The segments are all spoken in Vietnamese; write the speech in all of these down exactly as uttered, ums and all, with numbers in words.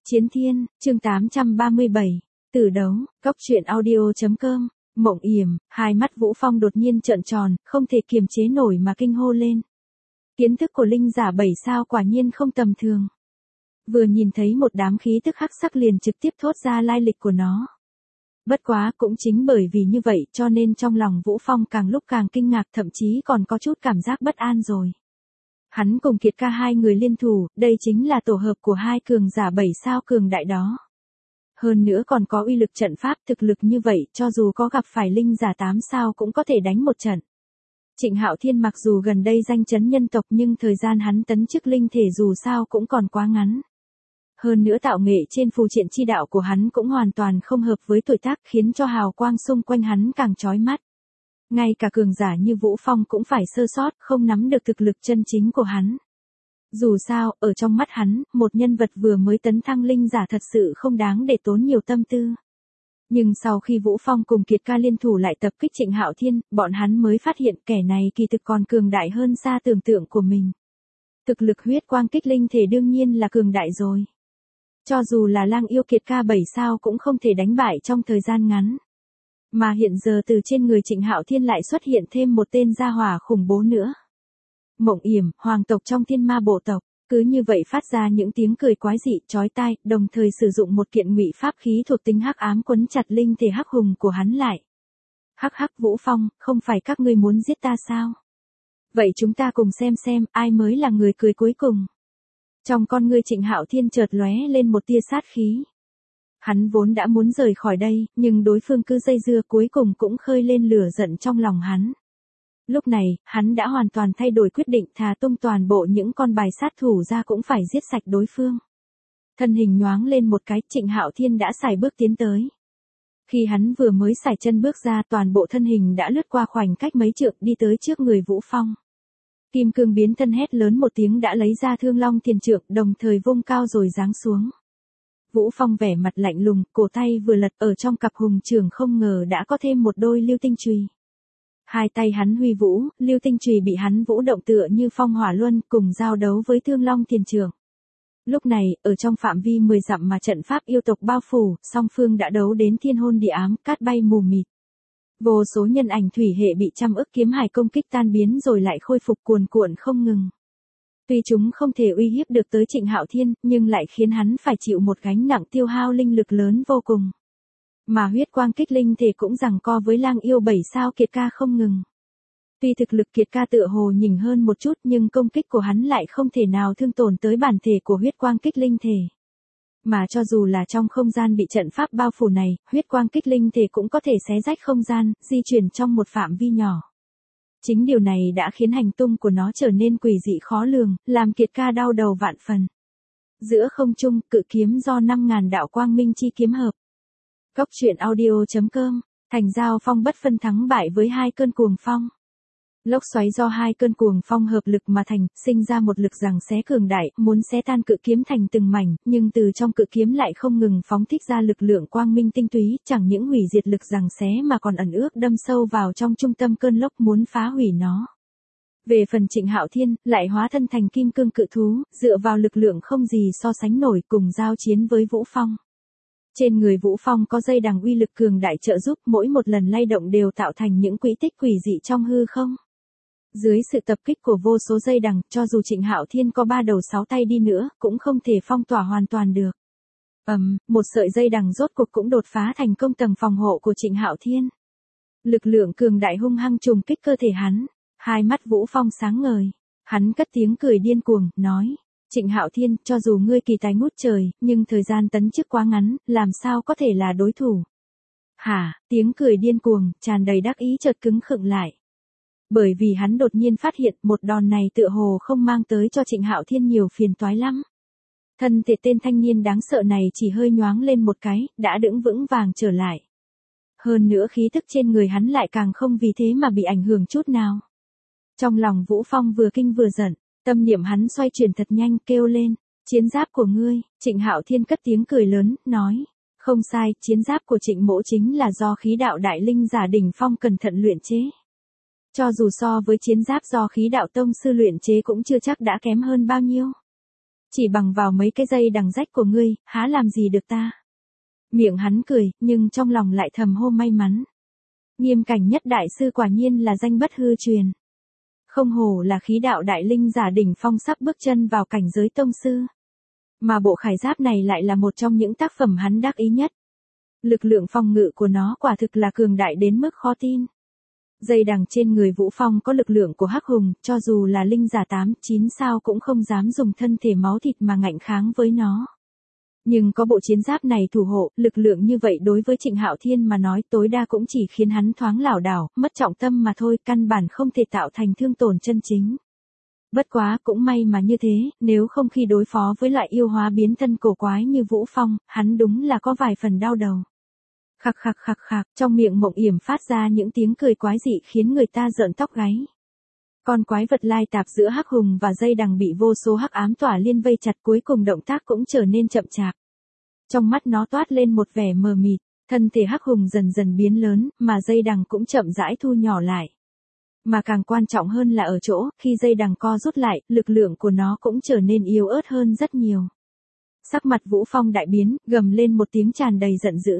Chiến Thiên, chương tám trăm ba mươi bảy, Tử đấu, Cóc truyện audio chấm com, Mộng Yểm, hai mắt Vũ Phong đột nhiên trợn tròn, không thể kiềm chế nổi mà kinh hô lên. Kiến thức của linh giả bảy sao quả nhiên không tầm thường. Vừa nhìn thấy một đám khí tức hắc sắc liền trực tiếp thốt ra lai lịch của nó. Bất quá cũng chính bởi vì như vậy cho nên trong lòng Vũ Phong càng lúc càng kinh ngạc, thậm chí còn có chút cảm giác bất an rồi. Hắn cùng Kiệt ca hai người liên thủ, đây chính là tổ hợp của hai cường giả bảy sao cường đại đó. Hơn nữa còn có uy lực trận pháp, thực lực như vậy cho dù có gặp phải linh giả tám sao cũng có thể đánh một trận. Trịnh Hạo Thiên mặc dù gần đây danh chấn nhân tộc nhưng thời gian hắn tấn chức linh thể dù sao cũng còn quá ngắn. Hơn nữa tạo nghệ trên phù triện chi đạo của hắn cũng hoàn toàn không hợp với tuổi tác, khiến cho hào quang xung quanh hắn càng chói mắt. Ngay cả cường giả như Vũ Phong cũng phải sơ sót, không nắm được thực lực chân chính của hắn. Dù sao, ở trong mắt hắn, một nhân vật vừa mới tấn thăng linh giả thật sự không đáng để tốn nhiều tâm tư. Nhưng sau khi Vũ Phong cùng Kiệt ca liên thủ lại tập kích Trịnh Hạo Thiên, bọn hắn mới phát hiện kẻ này kỳ thực còn cường đại hơn xa tưởng tượng của mình. Thực lực huyết quang kích linh thể đương nhiên là cường đại rồi. Cho dù là lang yêu Kiệt ca bảy sao cũng không thể đánh bại trong thời gian ngắn. Mà hiện giờ từ trên người Trịnh Hạo Thiên lại xuất hiện thêm một tên gia hỏa khủng bố nữa. Mộng Yểm, hoàng tộc trong Thiên Ma bộ tộc, cứ như vậy phát ra những tiếng cười quái dị, chói tai, đồng thời sử dụng một kiện ngụy pháp khí thuộc tính hắc ám quấn chặt linh thể hắc hùng của hắn lại. Hắc hắc Vũ Phong, không phải các ngươi muốn giết ta sao? Vậy chúng ta cùng xem xem ai mới là người cười cuối cùng. Trong con ngươi Trịnh Hạo Thiên chợt lóe lên một tia sát khí. Hắn vốn đã muốn rời khỏi đây, nhưng đối phương cứ dây dưa cuối cùng cũng khơi lên lửa giận trong lòng hắn. Lúc này, hắn đã hoàn toàn thay đổi quyết định, thà tung toàn bộ những con bài sát thủ ra cũng phải giết sạch đối phương. Thân hình nhoáng lên một cái, Trịnh Hạo Thiên đã sải bước tiến tới. Khi hắn vừa mới sải chân bước ra, toàn bộ thân hình đã lướt qua khoảnh cách mấy trượng đi tới trước người Vũ Phong. Kim cương biến thân hét lớn một tiếng đã lấy ra Thương Long Thiền Trượng, đồng thời vung cao rồi giáng xuống. Vũ Phong vẻ mặt lạnh lùng, cổ tay vừa lật, ở trong cặp hùng trường không ngờ đã có thêm một đôi lưu tinh chùy. Hai tay hắn huy vũ, lưu tinh chùy bị hắn vũ động tựa như phong hỏa luân, cùng giao đấu với Thương Long Thiền Trượng. Lúc này, ở trong phạm vi mười dặm mà trận pháp yêu tộc bao phủ, song phương đã đấu đến thiên hôn địa ám, cát bay mù mịt. Vô số nhân ảnh thủy hệ bị trăm ức kiếm hải công kích tan biến rồi lại khôi phục cuồn cuộn không ngừng. Tuy chúng không thể uy hiếp được tới Trịnh Hạo Thiên, nhưng lại khiến hắn phải chịu một gánh nặng tiêu hao linh lực lớn vô cùng. Mà huyết quang kích linh thể cũng giằng co với lang yêu bảy sao Kiệt ca không ngừng. Tuy thực lực Kiệt ca tựa hồ nhỉnh hơn một chút nhưng công kích của hắn lại không thể nào thương tổn tới bản thể của huyết quang kích linh thể. Mà cho dù là trong không gian bị trận pháp bao phủ này, huyết quang kích linh thể cũng có thể xé rách không gian, di chuyển trong một phạm vi nhỏ. Chính điều này đã khiến hành tung của nó trở nên quỷ dị khó lường, làm Kiệt ca đau đầu vạn phần. Giữa không trung, cự kiếm do năm ngàn đạo quang minh chi kiếm hợp. Cóc truyện audio chấm com, thành giao phong bất phân thắng bại với hai cơn cuồng phong. Lốc xoáy do hai cơn cuồng phong hợp lực mà thành, sinh ra một lực giằng xé cường đại, muốn xé tan cự kiếm thành từng mảnh, nhưng từ trong cự kiếm lại không ngừng phóng thích ra lực lượng quang minh tinh túy, chẳng những hủy diệt lực giằng xé mà còn ẩn ước đâm sâu vào trong trung tâm cơn lốc muốn phá hủy nó. Về phần Trịnh Hạo Thiên, lại hóa thân thành kim cương cự thú, dựa vào lực lượng không gì so sánh nổi cùng giao chiến với Vũ Phong. Trên người Vũ Phong có dây đằng uy lực cường đại trợ giúp, mỗi một lần lay động đều tạo thành những quỹ tích quỷ dị trong hư không. Dưới sự tập kích của vô số dây đằng, cho dù Trịnh Hạo Thiên có ba đầu sáu tay đi nữa, cũng không thể phong tỏa hoàn toàn được. Ầm, um, một sợi dây đằng rốt cuộc cũng đột phá thành công tầng phòng hộ của Trịnh Hạo Thiên. Lực lượng cường đại hung hăng trùng kích cơ thể hắn, hai mắt Vũ Phong sáng ngời, hắn cất tiếng cười điên cuồng, nói: "Trịnh Hạo Thiên, cho dù ngươi kỳ tài ngút trời, nhưng thời gian tấn chức quá ngắn, làm sao có thể là đối thủ?" Hả? Tiếng cười điên cuồng, tràn đầy đắc ý chợt cứng khựng lại. Bởi vì hắn đột nhiên phát hiện một đòn này tựa hồ không mang tới cho Trịnh Hạo Thiên nhiều phiền toái lắm. Thân thể tên thanh niên đáng sợ này chỉ hơi nhoáng lên một cái, đã đứng vững vàng trở lại. Hơn nữa khí thức trên người hắn lại càng không vì thế mà bị ảnh hưởng chút nào. Trong lòng Vũ Phong vừa kinh vừa giận, tâm niệm hắn xoay chuyển thật nhanh, kêu lên: "Chiến giáp của ngươi!" Trịnh Hạo Thiên cất tiếng cười lớn, nói: "Không sai, chiến giáp của Trịnh mỗ chính là do khí đạo đại linh giả đỉnh phong cẩn thận luyện chế. Cho dù so với chiến giáp do khí đạo tông sư luyện chế cũng chưa chắc đã kém hơn bao nhiêu." Chỉ bằng vào mấy cái dây đằng rách của ngươi, há làm gì được ta. Miệng hắn cười, nhưng trong lòng lại thầm hô may mắn. Nghiêm Cảnh Nhất đại sư quả nhiên là danh bất hư truyền. Không hổ là khí đạo đại linh giả đỉnh phong sắp bước chân vào cảnh giới tông sư. Mà bộ khải giáp này lại là một trong những tác phẩm hắn đắc ý nhất. Lực lượng phòng ngự của nó quả thực là cường đại đến mức khó tin. Dây đằng trên người Vũ Phong có lực lượng của Hắc Hùng, cho dù là linh giả tám, chín sao cũng không dám dùng thân thể máu thịt mà ngạnh kháng với nó. Nhưng có bộ chiến giáp này thủ hộ, lực lượng như vậy đối với Trịnh Hạo Thiên mà nói tối đa cũng chỉ khiến hắn thoáng lảo đảo, mất trọng tâm mà thôi, căn bản không thể tạo thành thương tổn chân chính. Bất quá cũng may mà như thế, nếu không khi đối phó với loại yêu hóa biến thân cổ quái như Vũ Phong, hắn đúng là có vài phần đau đầu. Khạc khạc khạc khạc, trong miệng Mộng Yểm phát ra những tiếng cười quái dị khiến người ta rợn tóc gáy. Con quái vật lai tạp giữa Hắc Hùng và dây đằng bị vô số hắc ám tỏa liên vây chặt, cuối cùng động tác cũng trở nên chậm chạp. Trong mắt nó toát lên một vẻ mờ mịt, thân thể Hắc Hùng dần dần biến lớn, mà dây đằng cũng chậm rãi thu nhỏ lại. Mà càng quan trọng hơn là ở chỗ, khi dây đằng co rút lại, lực lượng của nó cũng trở nên yếu ớt hơn rất nhiều. Sắc mặt Vũ Phong đại biến, gầm lên một tiếng tràn đầy giận dữ.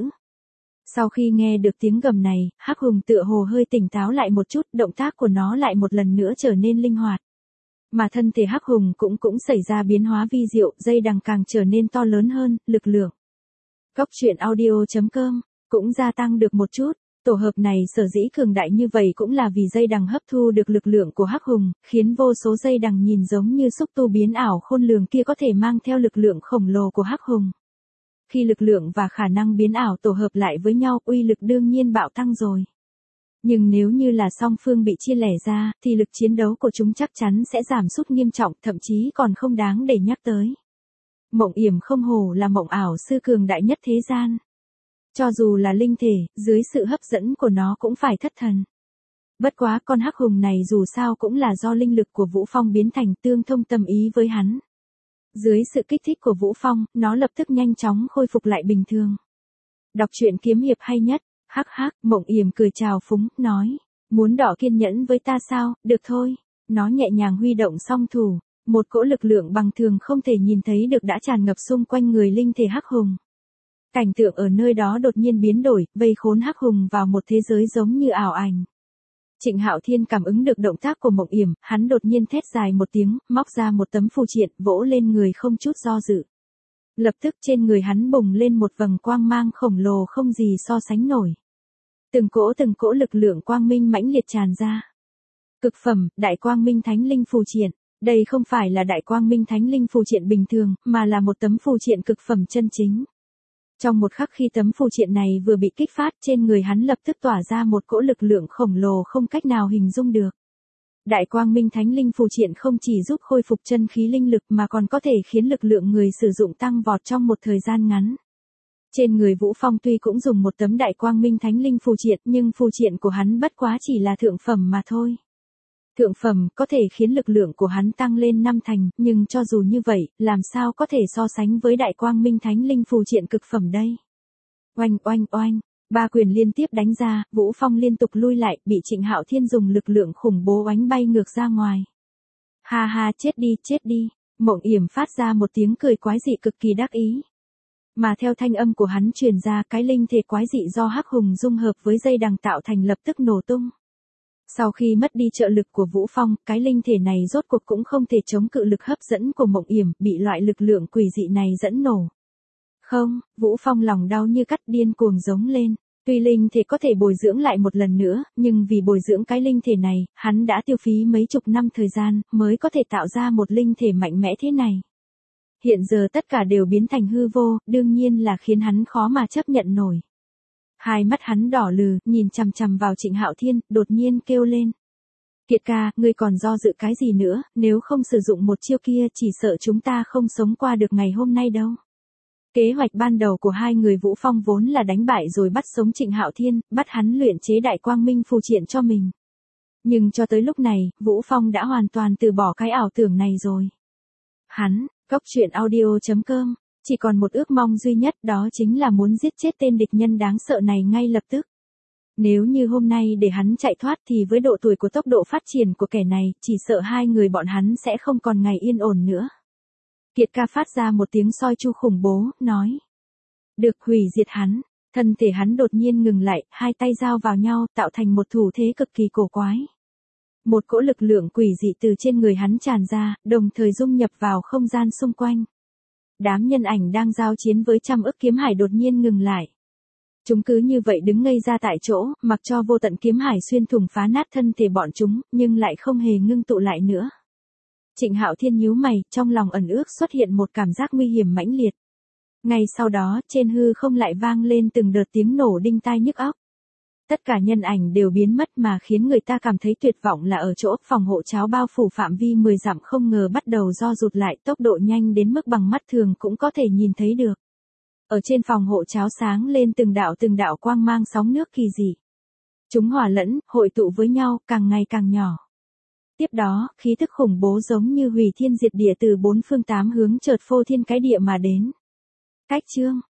Sau khi nghe được tiếng gầm này, Hắc Hùng tựa hồ hơi tỉnh táo lại một chút, động tác của nó lại một lần nữa trở nên linh hoạt. Mà thân thể Hắc Hùng cũng cũng xảy ra biến hóa vi diệu, dây đằng càng trở nên to lớn hơn, lực lượng. Cốc truyện audio chấm com cũng gia tăng được một chút. Tổ hợp này sở dĩ cường đại như vậy cũng là vì dây đằng hấp thu được lực lượng của Hắc Hùng, khiến vô số dây đằng nhìn giống như xúc tu biến ảo khôn lường kia có thể mang theo lực lượng khổng lồ của Hắc Hùng. Khi lực lượng và khả năng biến ảo tổ hợp lại với nhau, uy lực đương nhiên bạo tăng rồi. Nhưng nếu như là song phương bị chia lẻ ra, thì lực chiến đấu của chúng chắc chắn sẽ giảm sút nghiêm trọng, thậm chí còn không đáng để nhắc tới. Mộng Yểm không hổ là mộng ảo sư cường đại nhất thế gian. Cho dù là linh thể, dưới sự hấp dẫn của nó cũng phải thất thần. Bất quá con Hắc Hùng này dù sao cũng là do linh lực của Vũ Phong biến thành, tương thông tâm ý với hắn. Dưới sự kích thích của Vũ Phong, nó lập tức nhanh chóng khôi phục lại bình thường. Đọc truyện kiếm hiệp hay nhất, hắc hắc, Mộng Yểm cười chào phúng, nói. Muốn đỏ kiên nhẫn với ta sao, được thôi. Nó nhẹ nhàng huy động song thủ, một cỗ lực lượng bằng thường không thể nhìn thấy được đã tràn ngập xung quanh người linh thể Hắc Hùng. Cảnh tượng ở nơi đó đột nhiên biến đổi, vây khốn Hắc Hùng vào một thế giới giống như ảo ảnh. Trịnh Hạo Thiên cảm ứng được động tác của Mộng Yểm, hắn đột nhiên thét dài một tiếng, móc ra một tấm phù triện, vỗ lên người không chút do dự. Lập tức trên người hắn bùng lên một vầng quang mang khổng lồ không gì so sánh nổi. Từng cỗ từng cỗ lực lượng quang minh mãnh liệt tràn ra. Cực phẩm, Đại Quang Minh Thánh Linh phù triện. Đây không phải là Đại Quang Minh Thánh Linh phù triện bình thường, mà là một tấm phù triện cực phẩm chân chính. Trong một khắc khi tấm phù triện này vừa bị kích phát, trên người hắn lập tức tỏa ra một cỗ lực lượng khổng lồ không cách nào hình dung được. Đại Quang Minh Thánh Linh phù triện không chỉ giúp khôi phục chân khí linh lực mà còn có thể khiến lực lượng người sử dụng tăng vọt trong một thời gian ngắn. Trên người Vũ Phong tuy cũng dùng một tấm Đại Quang Minh Thánh Linh phù triện, nhưng phù triện của hắn bất quá chỉ là thượng phẩm mà thôi. Thượng phẩm có thể khiến lực lượng của hắn tăng lên năm thành, nhưng cho dù như vậy, làm sao có thể so sánh với Đại Quang Minh Thánh Linh phù triện cực phẩm đây? Oanh oanh oanh, ba quyền liên tiếp đánh ra, Vũ Phong liên tục lui lại, bị Trịnh Hạo Thiên dùng lực lượng khủng bố oánh bay ngược ra ngoài. Ha ha, chết đi, chết đi. Mộng Yểm phát ra một tiếng cười quái dị cực kỳ đắc ý. Mà theo thanh âm của hắn truyền ra, cái linh thể quái dị do Hắc Hùng dung hợp với dây đằng tạo thành lập tức nổ tung. Sau khi mất đi trợ lực của Vũ Phong, cái linh thể này rốt cuộc cũng không thể chống cự lực hấp dẫn của Mộng Yểm, bị loại lực lượng quỷ dị này dẫn nổ. Không, Vũ Phong lòng đau như cắt, điên cuồng giống lên. Tuy linh thể có thể bồi dưỡng lại một lần nữa, nhưng vì bồi dưỡng cái linh thể này, hắn đã tiêu phí mấy chục năm thời gian, mới có thể tạo ra một linh thể mạnh mẽ thế này. Hiện giờ tất cả đều biến thành hư vô, đương nhiên là khiến hắn khó mà chấp nhận nổi. Hai mắt hắn đỏ lừ, nhìn chằm chằm vào Trịnh Hạo Thiên, đột nhiên kêu lên. Kiệt ca, ngươi còn do dự cái gì nữa, nếu không sử dụng một chiêu kia chỉ sợ chúng ta không sống qua được ngày hôm nay đâu. Kế hoạch ban đầu của hai người Vũ Phong vốn là đánh bại rồi bắt sống Trịnh Hạo Thiên, bắt hắn luyện chế Đại Quang Minh phù triện cho mình. Nhưng cho tới lúc này, Vũ Phong đã hoàn toàn từ bỏ cái ảo tưởng này rồi. Hắn, cốc truyện audio chấm com, chỉ còn một ước mong duy nhất, đó chính là muốn giết chết tên địch nhân đáng sợ này ngay lập tức. Nếu như hôm nay để hắn chạy thoát thì với độ tuổi của tốc độ phát triển của kẻ này, chỉ sợ hai người bọn hắn sẽ không còn ngày yên ổn nữa. Kiệt ca phát ra một tiếng soi chu khủng bố, nói. Được, hủy diệt hắn. Thân thể hắn đột nhiên ngừng lại, hai tay giao vào nhau, tạo thành một thủ thế cực kỳ cổ quái. Một cỗ lực lượng quỷ dị từ trên người hắn tràn ra, đồng thời dung nhập vào không gian xung quanh. Đám nhân ảnh đang giao chiến với trăm ức kiếm hải đột nhiên ngừng lại. Chúng cứ như vậy đứng ngây ra tại chỗ, mặc cho vô tận kiếm hải xuyên thủng phá nát thân thể bọn chúng, nhưng lại không hề ngưng tụ lại nữa. Trịnh Hạo Thiên nhíu mày, trong lòng ẩn ước xuất hiện một cảm giác nguy hiểm mãnh liệt. Ngay sau đó, trên hư không lại vang lên từng đợt tiếng nổ đinh tai nhức óc. Tất cả nhân ảnh đều biến mất mà khiến người ta cảm thấy tuyệt vọng là ở chỗ phòng hộ cháo bao phủ phạm vi mười dặm không ngờ bắt đầu do rụt lại, tốc độ nhanh đến mức bằng mắt thường cũng có thể nhìn thấy được. Ở trên phòng hộ cháo sáng lên từng đạo từng đạo quang mang sóng nước kỳ dị. Chúng hòa lẫn, hội tụ với nhau, càng ngày càng nhỏ. Tiếp đó, khí tức khủng bố giống như hủy thiên diệt địa từ bốn phương tám hướng chợt phô thiên cái địa mà đến. Cách chương